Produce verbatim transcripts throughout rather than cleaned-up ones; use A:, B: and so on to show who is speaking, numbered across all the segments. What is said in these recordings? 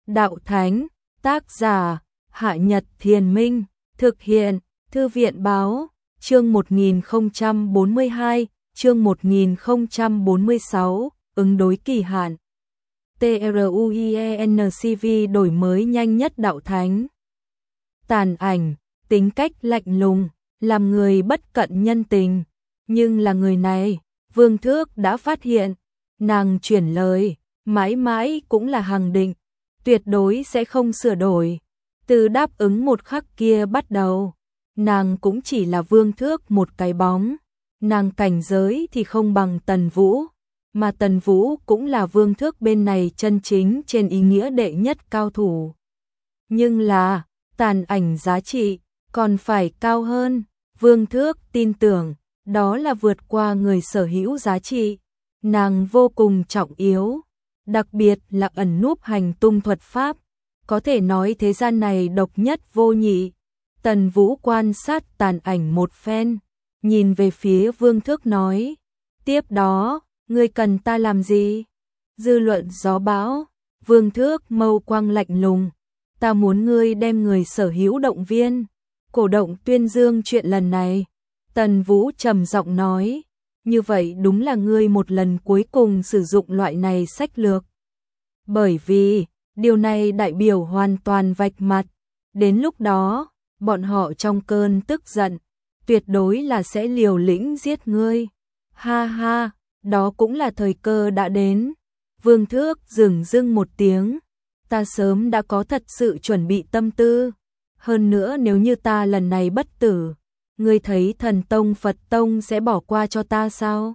A: Đạo Thánh, tác giả, Hạ Nhật Thiền Minh, thực hiện, Thư viện báo, chương một nghìn không trăm bốn mươi hai, chương một nghìn không trăm bốn mươi sáu, ứng đối kỳ hạn. TRUIENCV đổi mới nhanh nhất Đạo Thánh. Tàn ảnh, tính cách lạnh lùng, làm người bất cận nhân tình, nhưng là người này, Vương Thước đã phát hiện, nàng chuyển lời, mãi mãi cũng là hàng định, tuyệt đối sẽ không sửa đổi. Từ đáp ứng một khắc kia bắt đầu, nàng cũng chỉ là Vương Thước một cái bóng, nàng cảnh giới thì không bằng Tần Vũ, mà Tần Vũ cũng là Vương Thước bên này chân chính trên ý nghĩa đệ nhất cao thủ. Nhưng là, tàn ảnh giá trị còn phải cao hơn, Vương Thước tin tưởng, đó là vượt qua người sở hữu giá trị, nàng vô cùng trọng yếu, đặc biệt là ẩn núp hành tung thuật pháp, có thể nói thế gian này độc nhất vô nhị. Tần Vũ quan sát tàn ảnh một phen, nhìn về phía Vương Thước nói, tiếp đó, ngươi cần ta làm gì? Dư luận gió bão, Vương Thước mâu quang lạnh lùng, ta muốn ngươi đem người sở hữu động viên, cổ động tuyên dương chuyện lần này. Tần Vũ trầm giọng nói, như vậy đúng là ngươi một lần cuối cùng sử dụng loại này sách lược. Bởi vì, điều này đại biểu hoàn toàn vạch mặt, đến lúc đó, bọn họ trong cơn tức giận, tuyệt đối là sẽ liều lĩnh giết ngươi. Ha ha, đó cũng là thời cơ đã đến. Vương Thước dừng dưng một tiếng, ta sớm đã có thật sự chuẩn bị tâm tư, hơn nữa nếu như ta lần này bất tử, ngươi thấy Thần Tông Phật Tông sẽ bỏ qua cho ta sao?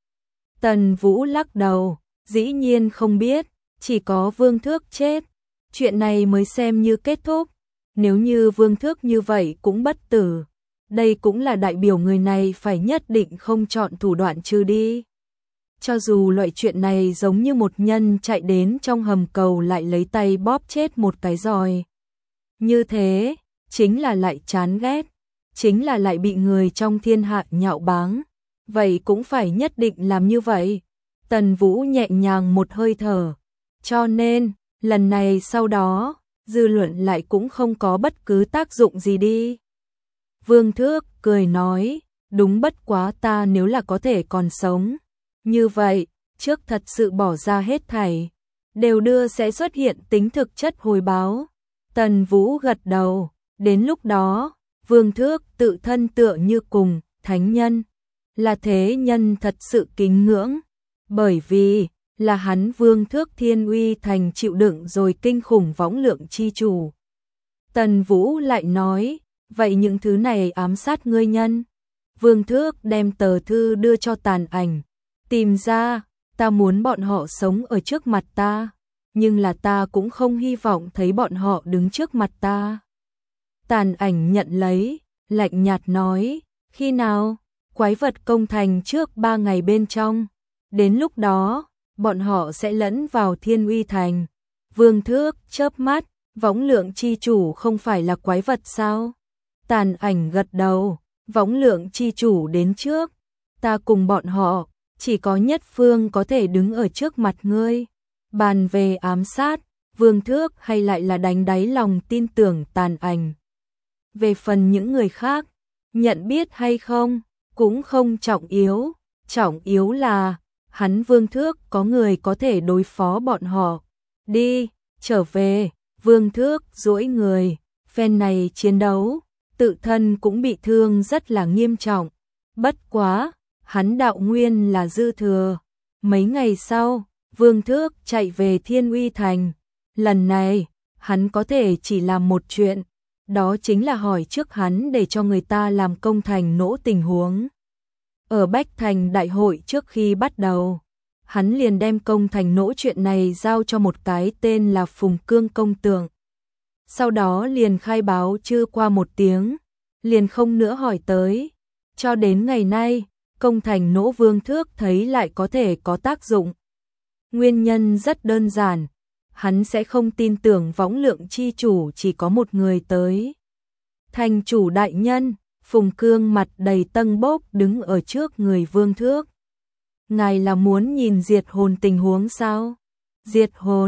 A: Tần Vũ lắc đầu, dĩ nhiên không biết, chỉ có Vương Thước chết, chuyện này mới xem như kết thúc. Nếu như Vương Thước như vậy cũng bất tử, đây cũng là đại biểu người này phải nhất định không chọn thủ đoạn trừ đi. Cho dù loại chuyện này giống như một nhân chạy đến trong hầm cầu lại lấy tay bóp chết một cái giòi. Như thế, chính là lại chán ghét, chính là lại bị người trong thiên hạ nhạo báng. Vậy cũng phải nhất định làm như vậy. Tần Vũ nhẹ nhàng một hơi thở. Cho nên, lần này sau đó, dư luận lại cũng không có bất cứ tác dụng gì đi. Vương Thước cười nói, đúng bất quá ta nếu là có thể còn sống. Như vậy, trước thật sự bỏ ra hết thảy, đều đưa sẽ xuất hiện tính thực chất hồi báo. Tần Vũ gật đầu, đến lúc đó, Vương Thước tự thân tựa như cùng, thánh nhân, là thế nhân thật sự kính ngưỡng, bởi vì, là hắn Vương Thước thiên uy thành chịu đựng rồi kinh khủng võng lượng chi chủ. Tần Vũ lại nói, vậy những thứ này ám sát ngươi nhân. Vương Thước đem tờ thư đưa cho tàn ảnh, tìm ra, ta muốn bọn họ sống ở trước mặt ta, nhưng là ta cũng không hy vọng thấy bọn họ đứng trước mặt ta. Tàn ảnh nhận lấy, lạnh nhạt nói, khi nào, quái vật công thành trước ba ngày bên trong, đến lúc đó, bọn họ sẽ lẫn vào Thiên Uy Thành. Vương Thước chớp mắt, võng lượng chi chủ không phải là quái vật sao? Tàn ảnh gật đầu, võng lượng chi chủ đến trước, ta cùng bọn họ, chỉ có nhất phương có thể đứng ở trước mặt ngươi. Bàn về ám sát, Vương Thước hay lại là đánh đáy lòng tin tưởng tàn ảnh. Về phần những người khác, nhận biết hay không, cũng không trọng yếu, trọng yếu là, hắn Vương Thước có người có thể đối phó bọn họ. Đi, trở về, Vương Thước duỗi người, phen này chiến đấu, tự thân cũng bị thương rất là nghiêm trọng. Bất quá, hắn đạo nguyên là dư thừa. Mấy ngày sau, Vương Thước chạy về Thiên Uy Thành. Lần này, hắn có thể chỉ làm một chuyện, đó chính là hỏi trước hắn để cho người ta làm công thành nỗ tình huống. Ở Bách Thành đại hội trước khi bắt đầu, hắn liền đem công thành nỗ chuyện này giao cho một cái tên là Phùng Cương công tượng. Sau đó liền khai báo chưa qua một tiếng, liền không nữa hỏi tới. Cho đến ngày nay, công thành nỗ Vương Thước thấy lại có thể có tác dụng. Nguyên nhân rất đơn giản, hắn sẽ không tin tưởng võng lượng chi chủ chỉ có một người tới. Thành chủ đại nhân, Phùng Cương mặt đầy tâng bốc đứng ở trước người Vương Thước. Ngài là muốn nhìn diệt hồn tình huống sao? Diệt hồn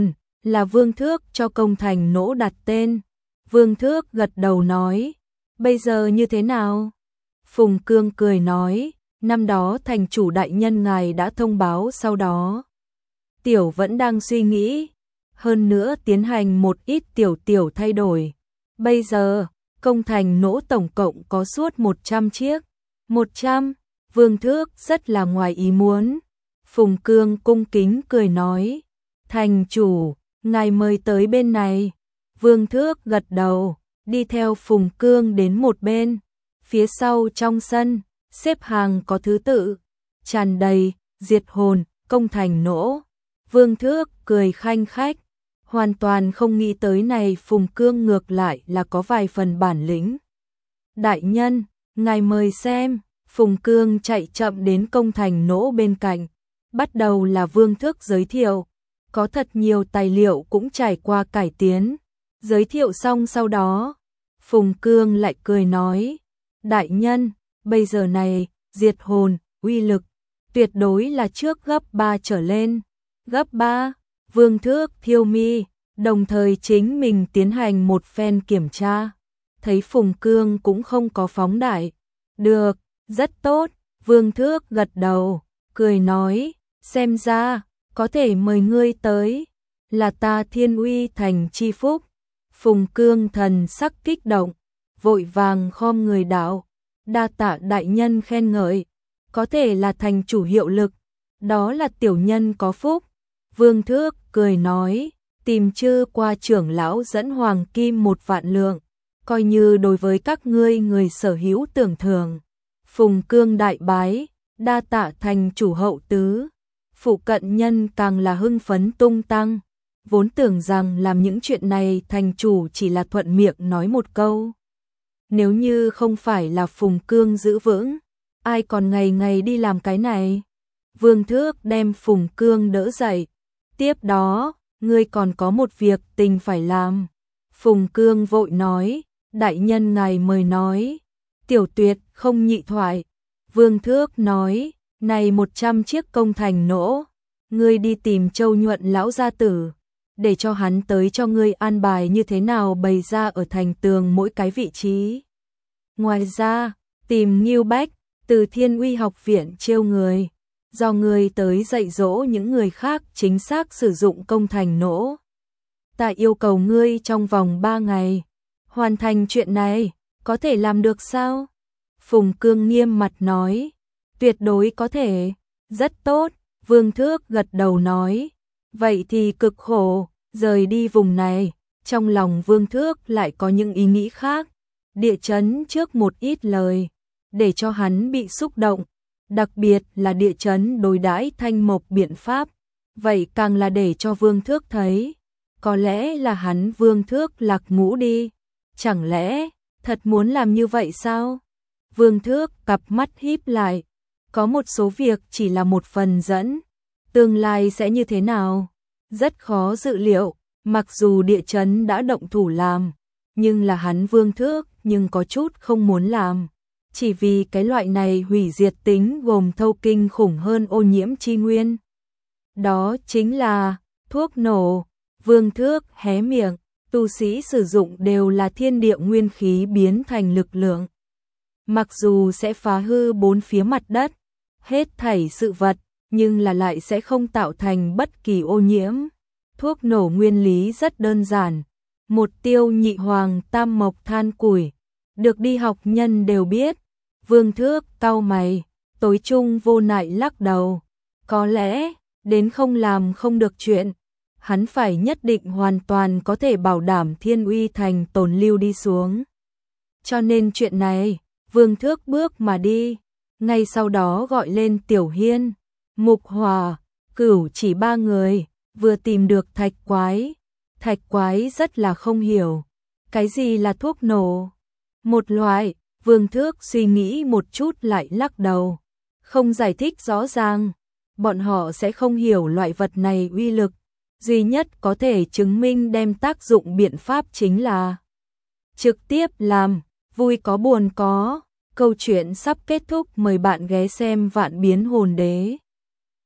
A: Là Vương Thước cho công thành nỗ đặt tên. Vương Thước gật đầu nói, bây giờ như thế nào? Phùng Cương cười nói, năm đó thành chủ đại nhân ngài đã thông báo sau đó. Tiểu vẫn đang suy nghĩ, hơn nữa tiến hành một ít tiểu tiểu thay đổi. Bây giờ, công thành nỗ tổng cộng có suốt một trăm chiếc. một trăm, Vương Thước rất là ngoài ý muốn. Phùng Cương cung kính cười nói, thành chủ, ngài mời tới bên này. Vương Thước gật đầu, đi theo Phùng Cương đến một bên. Phía sau trong sân, xếp hàng có thứ tự, tràn đầy, diệt hồn, công thành nỗ. Vương Thước cười khanh khách, hoàn toàn không nghĩ tới này Phùng Cương ngược lại là có vài phần bản lĩnh. Đại nhân, ngài mời xem. Phùng Cương chạy chậm đến công thành nỗ bên cạnh. Bắt đầu là Vương Thước giới thiệu. Có thật nhiều tài liệu cũng trải qua cải tiến. Giới thiệu xong sau đó, Phùng Cương lại cười nói, đại nhân, bây giờ này, diệt hồn, uy lực, tuyệt đối là trước gấp ba trở lên. Gấp ba, Vương Thước thiêu mi, đồng thời chính mình tiến hành một phen kiểm tra. Thấy Phùng Cương cũng không có phóng đại. Được, rất tốt, Vương Thước gật đầu, cười nói, xem ra, có thể mời ngươi tới, là ta Thiên Uy thành chi phúc. Phùng Cương thần sắc kích động, vội vàng khom người đạo, đa tạ đại nhân khen ngợi, có thể là thành chủ hiệu lực, đó là tiểu nhân có phúc. Vương Thước cười nói, tìm chư qua trưởng lão dẫn hoàng kim một vạn lượng, coi như đối với các ngươi người sở hữu tưởng thưởng. Phùng Cương đại bái, đa tạ thành chủ hậu tứ. Phụ cận nhân càng là hưng phấn tung tăng, vốn tưởng rằng làm những chuyện này thành chủ chỉ là thuận miệng nói một câu. Nếu như không phải là Phùng Cương giữ vững, ai còn ngày ngày đi làm cái này. Vương Thước đem Phùng Cương đỡ dậy, tiếp đó, ngươi còn có một việc tình phải làm. Phùng Cương vội nói, đại nhân ngài mời nói. Tiểu Tuyệt không nhị thoại. Vương Thước nói, này một trăm chiếc công thành nỗ, ngươi đi tìm Châu Nhuận lão gia tử, để cho hắn tới cho ngươi an bài như thế nào bày ra ở thành tường mỗi cái vị trí. Ngoài ra, tìm Ngưu Bách, từ Thiên Uy học viện chiêu người, do ngươi tới dạy dỗ những người khác chính xác sử dụng công thành nỗ. Ta yêu cầu ngươi trong vòng ba ngày, hoàn thành chuyện này, có thể làm được sao? Phùng Cương nghiêm mặt nói, tuyệt đối có thể, rất tốt. Vương Thước gật đầu nói, vậy thì cực khổ, rời đi vùng này. Trong lòng Vương Thước lại có những ý nghĩ khác, địa chấn trước một ít lời, để cho hắn bị xúc động, đặc biệt là địa chấn đối đãi Thanh Mộc biện pháp, vậy càng là để cho Vương Thước thấy, có lẽ là hắn Vương Thước lạc ngũ đi, chẳng lẽ thật muốn làm như vậy sao? Vương Thước cặp mắt híp lại, có một số việc chỉ là một phần dẫn, tương lai sẽ như thế nào, rất khó dự liệu. Mặc dù địa chấn đã động thủ làm, nhưng là hắn Vương Thước nhưng có chút không muốn làm, chỉ vì cái loại này hủy diệt tính gồm thâu kinh khủng hơn ô nhiễm chi nguyên. Đó chính là thuốc nổ. Vương Thước hé miệng, tu sĩ sử dụng đều là thiên địa nguyên khí biến thành lực lượng. Mặc dù sẽ phá hư bốn phía mặt đất, hết thảy sự vật, nhưng là lại sẽ không tạo thành bất kỳ ô nhiễm. Thuốc nổ nguyên lý rất đơn giản, một tiêu nhị hoàng tam mộc than củi, được đi học nhân đều biết. Vương Thước cau mày, tối trung vô nại lắc đầu, có lẽ đến không làm không được chuyện, hắn phải nhất định hoàn toàn có thể bảo đảm Thiên Uy thành tồn lưu đi xuống. Cho nên chuyện này, Vương Thước bước mà đi, ngay sau đó gọi lên Tiểu Hiên, Mục Hòa, Cửu chỉ ba người. Vừa tìm được Thạch Quái, Thạch Quái rất là không hiểu, cái gì là thuốc nổ? Một loại. Vương Thước suy nghĩ một chút lại lắc đầu, không giải thích rõ ràng, bọn họ sẽ không hiểu loại vật này uy lực, duy nhất có thể chứng minh đem tác dụng biện pháp chính là trực tiếp làm, vui có buồn có. Câu chuyện sắp kết thúc, mời bạn ghé xem Vạn Biến Hồn Đế.